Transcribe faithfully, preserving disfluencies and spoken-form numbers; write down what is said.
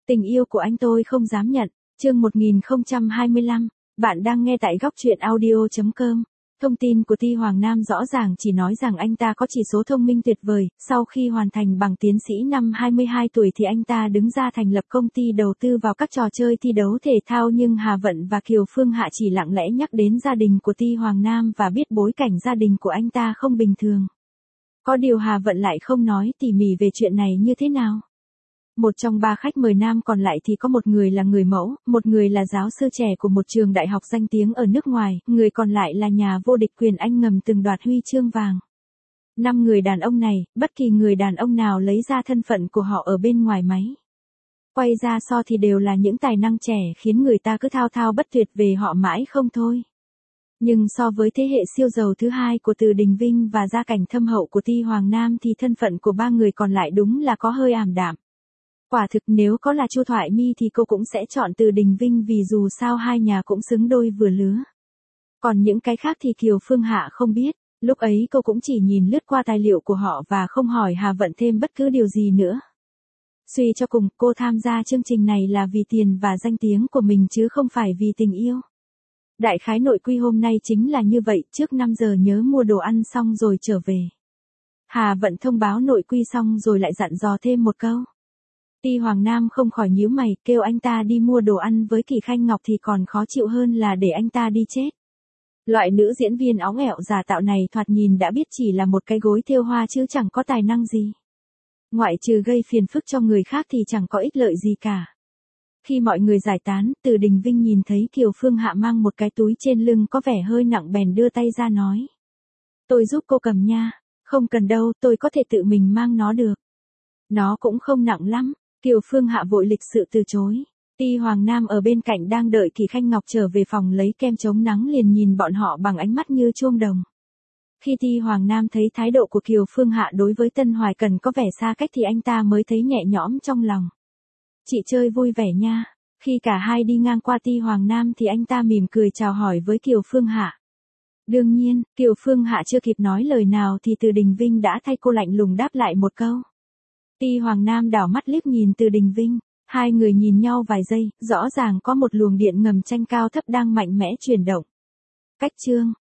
Tình yêu của anh tôi không dám nhận. Chương một nghìn không trăm hai mươi lăm, bạn đang nghe tại góc truyện audio chấm com. Thông tin của Ti Hoàng Nam rõ ràng chỉ nói rằng anh ta có chỉ số thông minh tuyệt vời, sau khi hoàn thành bằng tiến sĩ năm hai mươi hai tuổi thì anh ta đứng ra thành lập công ty đầu tư vào các trò chơi thi đấu thể thao, nhưng Hà Vận và Kiều Phương Hạ chỉ lặng lẽ nhắc đến gia đình của Ti Hoàng Nam và biết bối cảnh gia đình của anh ta không bình thường. Có điều Hà Vận lại không nói tỉ mỉ về chuyện này như thế nào. Một trong ba khách mời nam còn lại thì có một người là người mẫu, một người là giáo sư trẻ của một trường đại học danh tiếng ở nước ngoài, người còn lại là nhà vô địch quyền Anh ngầm từng đoạt huy chương vàng. Năm người đàn ông này, bất kỳ người đàn ông nào lấy ra thân phận của họ ở bên ngoài máy quay ra so thì đều là những tài năng trẻ khiến người ta cứ thao thao bất tuyệt về họ mãi không thôi. Nhưng so với thế hệ siêu giàu thứ hai của Từ Đình Vinh và gia cảnh thâm hậu của Ti Hoàng Nam thì thân phận của ba người còn lại đúng là có hơi ảm đạm. Quả thực nếu có là Chu Thoại My thì cô cũng sẽ chọn Từ Đình Vinh vì dù sao hai nhà cũng xứng đôi vừa lứa. Còn những cái khác thì Kiều Phương Hạ không biết, lúc ấy cô cũng chỉ nhìn lướt qua tài liệu của họ và không hỏi Hà Vận thêm bất cứ điều gì nữa. Suy cho cùng, cô tham gia chương trình này là vì tiền và danh tiếng của mình chứ không phải vì tình yêu. Đại khái nội quy hôm nay chính là như vậy, trước năm giờ nhớ mua đồ ăn xong rồi trở về. Hà Vận thông báo nội quy xong rồi lại dặn dò thêm một câu. Ti Hoàng Nam không khỏi nhíu mày, kêu anh ta đi mua đồ ăn với Kỳ Khanh Ngọc thì còn khó chịu hơn là để anh ta đi chết. Loại nữ diễn viên óng ẹo giả tạo này thoạt nhìn đã biết chỉ là một cái gối thêu hoa chứ chẳng có tài năng gì. Ngoại trừ gây phiền phức cho người khác thì chẳng có ích lợi gì cả. Khi mọi người giải tán, Từ Đình Vinh nhìn thấy Kiều Phương Hạ mang một cái túi trên lưng có vẻ hơi nặng bèn đưa tay ra nói. Tôi giúp cô cầm nha. Không cần đâu, tôi có thể tự mình mang nó được. Nó cũng không nặng lắm. Kiều Phương Hạ vội lịch sự từ chối. Ti Hoàng Nam ở bên cạnh đang đợi Kỳ Khanh Ngọc trở về phòng lấy kem chống nắng liền nhìn bọn họ bằng ánh mắt như chuông đồng. Khi Ti Hoàng Nam thấy thái độ của Kiều Phương Hạ đối với Tân Hoài Cần có vẻ xa cách thì anh ta mới thấy nhẹ nhõm trong lòng. Chị chơi vui vẻ nha. Khi cả hai đi ngang qua Ti Hoàng Nam thì anh ta mỉm cười chào hỏi với Kiều Phương Hạ. Đương nhiên, Kiều Phương Hạ chưa kịp nói lời nào thì Từ Đình Vinh đã thay cô lạnh lùng đáp lại một câu. Ti Hoàng Nam đảo mắt liếc nhìn Từ Đình Vinh, hai người nhìn nhau vài giây, rõ ràng có một luồng điện ngầm tranh cao thấp đang mạnh mẽ chuyển động. Cách chương